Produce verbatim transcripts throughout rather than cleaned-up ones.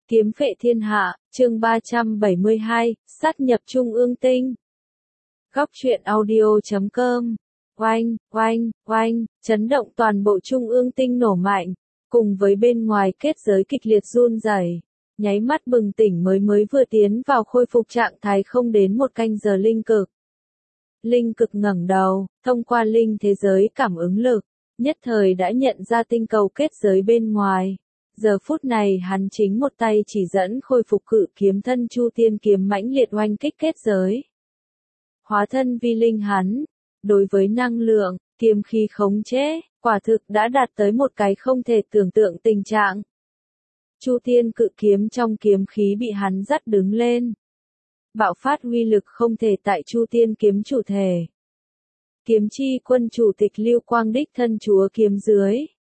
Kiếm phệ thiên hạ, chương ba trăm bảy mươi hai, sát nhập Trung ương tinh. Góc truyện audio chấm com. Oanh, oanh, oanh, chấn động toàn bộ Trung ương tinh nổ mạnh, cùng với bên ngoài kết giới kịch liệt run rẩy. Nháy mắt bừng tỉnh mới mới vừa tiến vào khôi phục trạng thái không đến một canh giờ linh cực. Linh cực ngẩng đầu, thông qua linh thế giới cảm ứng lực, nhất thời đã nhận ra tinh cầu kết giới bên ngoài. Giờ phút này hắn chính một tay chỉ dẫn khôi phục cự kiếm thân Chu Tiên kiếm mãnh liệt oanh kích kết giới. Hóa thân vi linh hắn, đối với năng lượng, kiếm khí khống chế, quả thực đã đạt tới một cái không thể tưởng tượng tình trạng. Chu Tiên cự kiếm trong kiếm khí bị hắn dắt đứng lên. Bạo phát uy lực không thể tại Chu Tiên kiếm chủ thể. Kiếm chi quân chủ tịch Lưu Quang đích thân chúa kiếm dưới.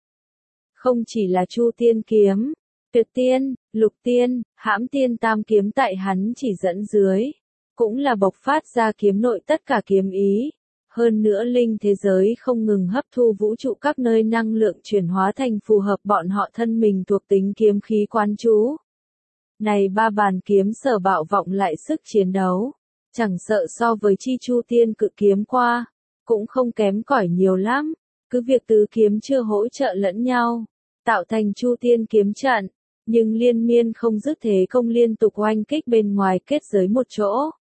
Không chỉ là Chu Tiên kiếm, Tuyệt Tiên, Lục Tiên, Hãm Tiên tam kiếm tại hắn chỉ dẫn dưới, cũng là bộc phát ra kiếm nội tất cả kiếm ý. Hơn nữa linh thế giới không ngừng hấp thu vũ trụ các nơi năng lượng chuyển hóa thành phù hợp bọn họ thân mình thuộc tính kiếm khí quán chú. Này ba bàn kiếm sở bạo vọng lại sức chiến đấu, chẳng sợ so với chi Chu Tiên cự kiếm qua, cũng không kém cỏi nhiều lắm, cứ việc tứ kiếm chưa hỗ trợ lẫn nhau, tạo thành Chu Tiên kiếm trận, nhưng liên miên không dứt thế công liên tục oanh kích bên ngoài kết giới một chỗ.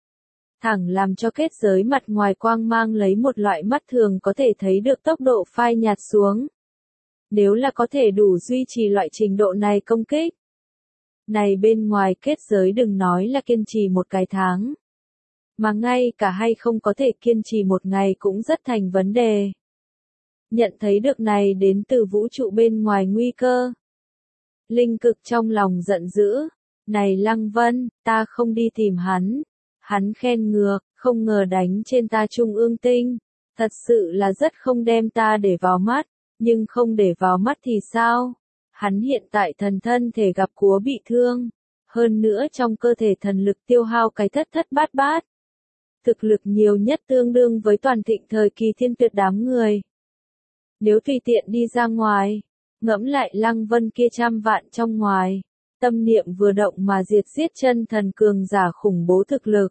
Thẳng làm cho kết giới mặt ngoài quang mang lấy một loại mắt thường có thể thấy được tốc độ phai nhạt xuống. Nếu là có thể đủ duy trì loại trình độ này công kích. Này bên ngoài kết giới đừng nói là kiên trì một cái tháng. Mà ngay cả hay không có thể kiên trì một ngày cũng rất thành vấn đề. Nhận thấy được này đến từ vũ trụ bên ngoài nguy cơ. Linh cực trong lòng giận dữ. Này Lăng Vân, ta không đi tìm hắn. Hắn khen ngược, không ngờ đánh trên ta Trung ương tinh. Thật sự là rất không đem ta để vào mắt. Nhưng không để vào mắt thì sao? Hắn hiện tại thần thân thể gặp cúa bị thương. Hơn nữa trong cơ thể thần lực tiêu hao cái thất thất bát bát. Thực lực nhiều nhất tương đương với toàn thịnh thời kỳ thiên tuyệt đám người. Nếu tùy tiện đi ra ngoài, ngẫm lại Lăng Vân kia trăm vạn trong ngoài, tâm niệm vừa động mà diệt giết chân thần cường giả khủng bố thực lực.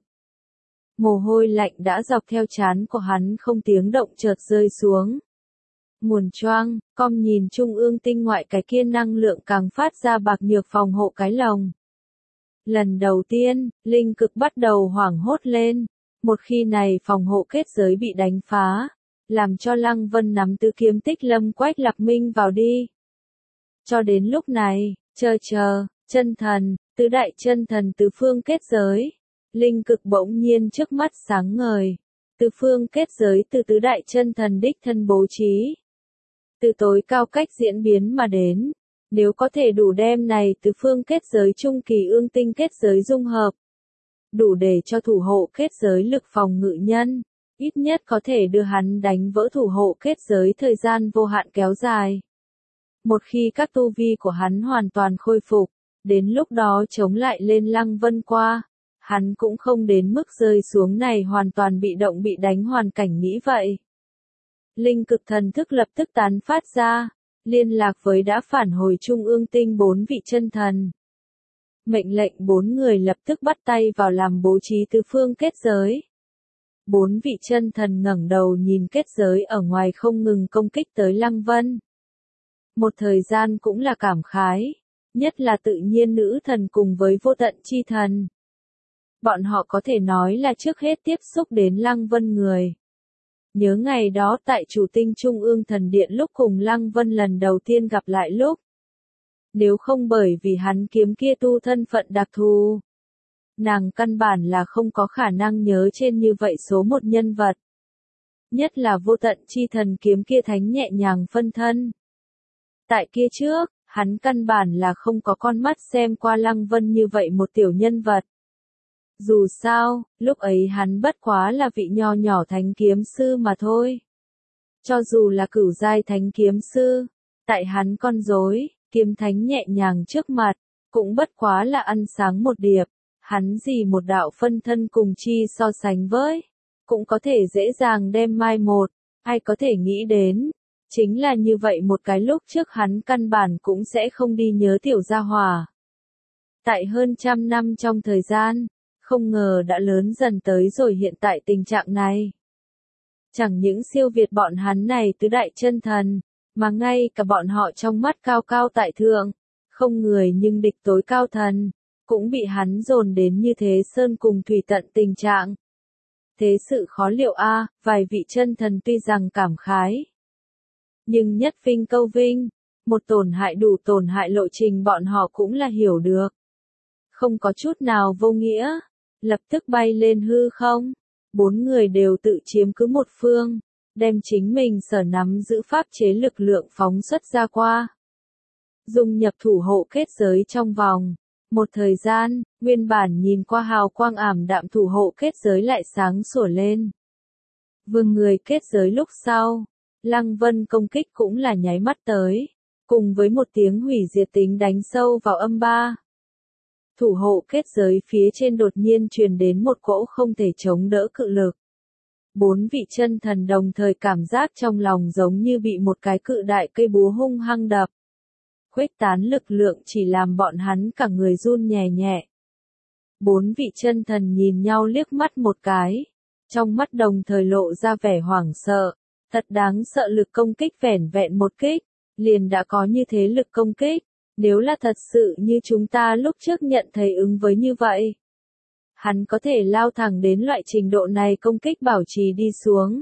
Mồ hôi lạnh đã dọc theo trán của hắn không tiếng động chợt rơi xuống. Nguồn choang, com nhìn Trung ương tinh ngoại cái kia năng lượng càng phát ra bạc nhược phòng hộ cái lồng. Lần đầu tiên, linh cực bắt đầu hoảng hốt lên. Một khi này phòng hộ kết giới bị đánh phá, làm cho Lăng Vân nắm tứ kiếm tích lâm quách lạc minh vào đi. Cho đến lúc này, chờ chờ, chân thần, tứ đại chân thần tứ phương kết giới. Linh cực bỗng nhiên trước mắt sáng ngời. Tứ phương kết giới từ tứ đại chân thần đích thân bố trí. Từ tối cao cách diễn biến mà đến. Nếu có thể đủ đem này tứ phương kết giới trung kỳ ương tinh kết giới dung hợp. Đủ để cho thủ hộ kết giới lực phòng ngự nhân. Ít nhất có thể đưa hắn đánh vỡ thủ hộ kết giới thời gian vô hạn kéo dài. Một khi các tu vi của hắn hoàn toàn khôi phục. Đến lúc đó chống lại lên Lăng Vân qua. Hắn cũng không đến mức rơi xuống này hoàn toàn bị động bị đánh hoàn cảnh nghĩ vậy. Linh cực thần thức lập tức tán phát ra, liên lạc với đã phản hồi Trung ương tinh bốn vị chân thần. Mệnh lệnh bốn người lập tức bắt tay vào làm bố trí tứ phương kết giới. Bốn vị chân thần ngẩng đầu nhìn kết giới ở ngoài không ngừng công kích tới Lăng Vân. Một thời gian cũng là cảm khái, nhất là tự nhiên nữ thần cùng với vô tận chi thần. Bọn họ có thể nói là trước hết tiếp xúc đến Lăng Vân người. Nhớ ngày đó tại chủ tinh Trung ương thần điện lúc cùng Lăng Vân lần đầu tiên gặp lại lúc. Nếu không bởi vì hắn kiếm kia tu thân phận đặc thù. Nàng căn bản là không có khả năng nhớ trên như vậy số một nhân vật. Nhất là vô tận chi thần kiếm kia thánh nhẹ nhàng phân thân. Tại kia trước, hắn căn bản là không có con mắt xem qua Lăng Vân như vậy một tiểu nhân vật. Dù sao, lúc ấy hắn bất quá là vị nho nhỏ thánh kiếm sư mà thôi. Cho dù là cửu giai thánh kiếm sư, tại hắn con rối, kiếm thánh nhẹ nhàng trước mặt, cũng bất quá là ăn sáng một điệp, hắn gì một đạo phân thân cùng chi so sánh với, cũng có thể dễ dàng đem mai một, ai có thể nghĩ đến, chính là như vậy một cái lúc trước hắn căn bản cũng sẽ không đi nhớ tiểu gia hòa. Tại hơn trăm năm trong thời gian, không ngờ đã lớn dần tới rồi hiện tại tình trạng này. Chẳng những siêu việt bọn hắn này tứ đại chân thần, mà ngay cả bọn họ trong mắt cao cao tại thượng, không người nhưng địch tối cao thần, cũng bị hắn dồn đến như thế sơn cùng thủy tận tình trạng. Thế sự khó liệu a, vài vị chân thần tuy rằng cảm khái, nhưng nhất vinh câu vinh, một tổn hại đủ tổn hại lộ trình bọn họ cũng là hiểu được. Không có chút nào vô nghĩa, lập tức bay lên hư không, bốn người đều tự chiếm cứ một phương, đem chính mình sở nắm giữ pháp chế lực lượng phóng xuất ra qua. Dung nhập thủ hộ kết giới trong vòng. Một thời gian, nguyên bản nhìn qua hào quang ảm đạm thủ hộ kết giới lại sáng sủa lên. Vương người kết giới lúc sau, Lăng Vân công kích cũng là nháy mắt tới, cùng với một tiếng hủy diệt tính đánh sâu vào âm ba. Thủ hộ kết giới phía trên đột nhiên truyền đến một cỗ không thể chống đỡ cự lực. Bốn vị chân thần đồng thời cảm giác trong lòng giống như bị một cái cự đại cây búa hung hăng đập. Khuếch tán lực lượng chỉ làm bọn hắn cả người run nhẹ nhẹ. Bốn vị chân thần nhìn nhau liếc mắt một cái, trong mắt đồng thời lộ ra vẻ hoảng sợ, thật đáng sợ lực công kích vẻn vẹn một kích, liền đã có như thế lực công kích, nếu là thật sự như chúng ta lúc trước nhận thấy ứng với như vậy. Hắn có thể lao thẳng đến loại trình độ này công kích bảo trì đi xuống.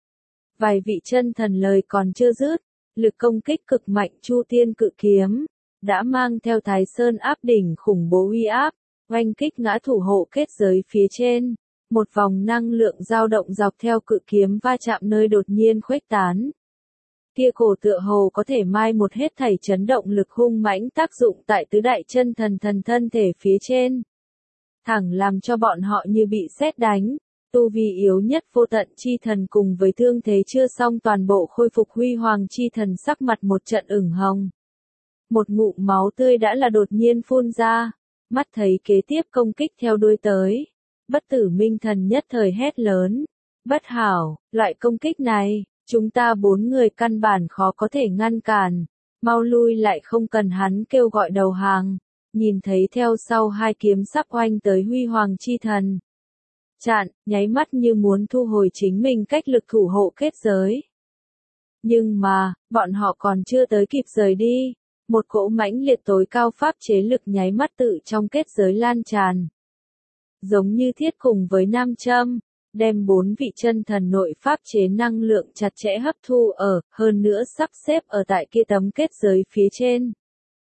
Vài vị chân thần lời còn chưa dứt. Lực công kích cực mạnh Chu Tiên Cự Kiếm, đã mang theo Thái Sơn áp đỉnh khủng bố uy áp, oanh kích ngã thủ hộ kết giới phía trên. Một vòng năng lượng dao động dọc theo cự kiếm va chạm nơi đột nhiên khuếch tán. Kia cổ tựa hồ có thể mai một hết thảy chấn động lực hung mãnh tác dụng tại tứ đại chân thần thần thân thể phía trên. Thẳng làm cho bọn họ như bị sét đánh. Tu vi yếu nhất vô tận chi thần cùng với thương thế chưa xong toàn bộ khôi phục huy hoàng chi thần sắc mặt một trận ửng hồng. Một ngụm máu tươi đã là đột nhiên phun ra, mắt thấy kế tiếp công kích theo đuôi tới. Bất tử minh thần nhất thời hét lớn. Bất hảo, loại công kích này, chúng ta bốn người căn bản khó có thể ngăn cản. Mau lui lại không cần hắn kêu gọi đầu hàng. Nhìn thấy theo sau hai kiếm sắp oanh tới huy hoàng chi thần. Chặn, nháy mắt như muốn thu hồi chính mình cách lực thủ hộ kết giới. Nhưng mà, bọn họ còn chưa tới kịp rời đi, một cỗ mãnh liệt tối cao pháp chế lực nháy mắt tự trong kết giới lan tràn. Giống như thiết cùng với nam châm, đem bốn vị chân thần nội pháp chế năng lượng chặt chẽ hấp thu ở, hơn nữa sắp xếp ở tại kia tấm kết giới phía trên.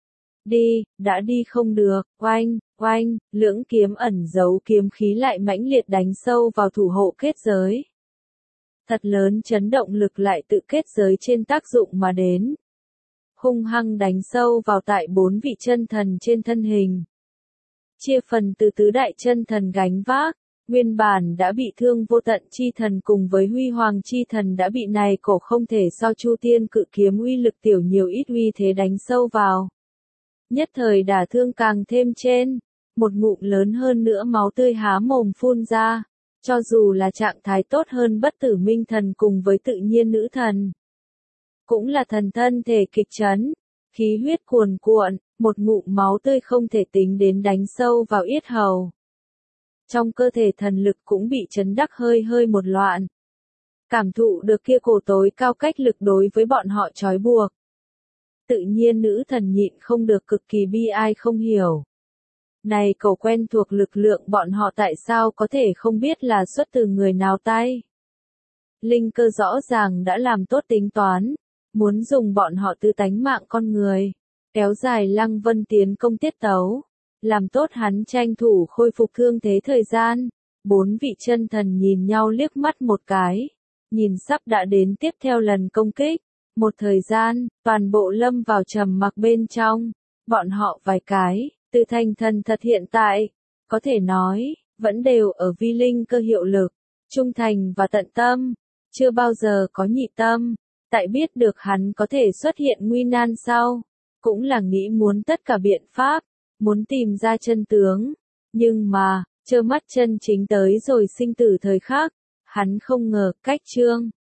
Đi, đã đi không được, oanh, oanh, lưỡng kiếm ẩn giấu kiếm khí lại mãnh liệt đánh sâu vào thủ hộ kết giới. Thật lớn chấn động lực lại tự kết giới trên tác dụng mà đến. Hung hăng đánh sâu vào tại bốn vị chân thần trên thân hình. Chia phần từ tứ đại chân thần gánh vác, nguyên bản đã bị thương vô tận chi thần cùng với huy hoàng chi thần đã bị này cổ không thể so Chu Tiên Cự Kiếm uy lực tiểu nhiều ít uy thế đánh sâu vào. Nhất thời đả thương càng thêm trên, một ngụm lớn hơn nữa máu tươi há mồm phun ra, cho dù là trạng thái tốt hơn bất tử minh thần cùng với tự nhiên nữ thần. Cũng là thần thân thể kịch chấn, khí huyết cuồn cuộn, một ngụm máu tươi không thể tính đến đánh sâu vào yết hầu. Trong cơ thể thần lực cũng bị chấn đắc hơi hơi một loạn. Cảm thụ được kia cổ tối cao cách lực đối với bọn họ trói buộc. Tự nhiên nữ thần nhịn không được cực kỳ bi ai không hiểu. Này cầu quen thuộc lực lượng bọn họ tại sao có thể không biết là xuất từ người nào tay. Linh cơ rõ ràng đã làm tốt tính toán, muốn dùng bọn họ tư tánh mạng con người, kéo dài Lăng Vân tiến công tiết tấu, làm tốt hắn tranh thủ khôi phục thương thế thời gian. Bốn vị chân thần nhìn nhau liếc mắt một cái, nhìn sắp đã đến tiếp theo lần công kích. Một thời gian, toàn bộ lâm vào trầm mặc bên trong, bọn họ vài cái, từ thành thần thật hiện tại, có thể nói, vẫn đều ở vi linh cơ hiệu lực, trung thành và tận tâm, chưa bao giờ có nhị tâm, tại biết được hắn có thể xuất hiện nguy nan sau, cũng là nghĩ muốn tất cả biện pháp, muốn tìm ra chân tướng, nhưng mà, trơ mắt chân chính tới rồi sinh tử thời khắc, hắn không ngờ cách trương.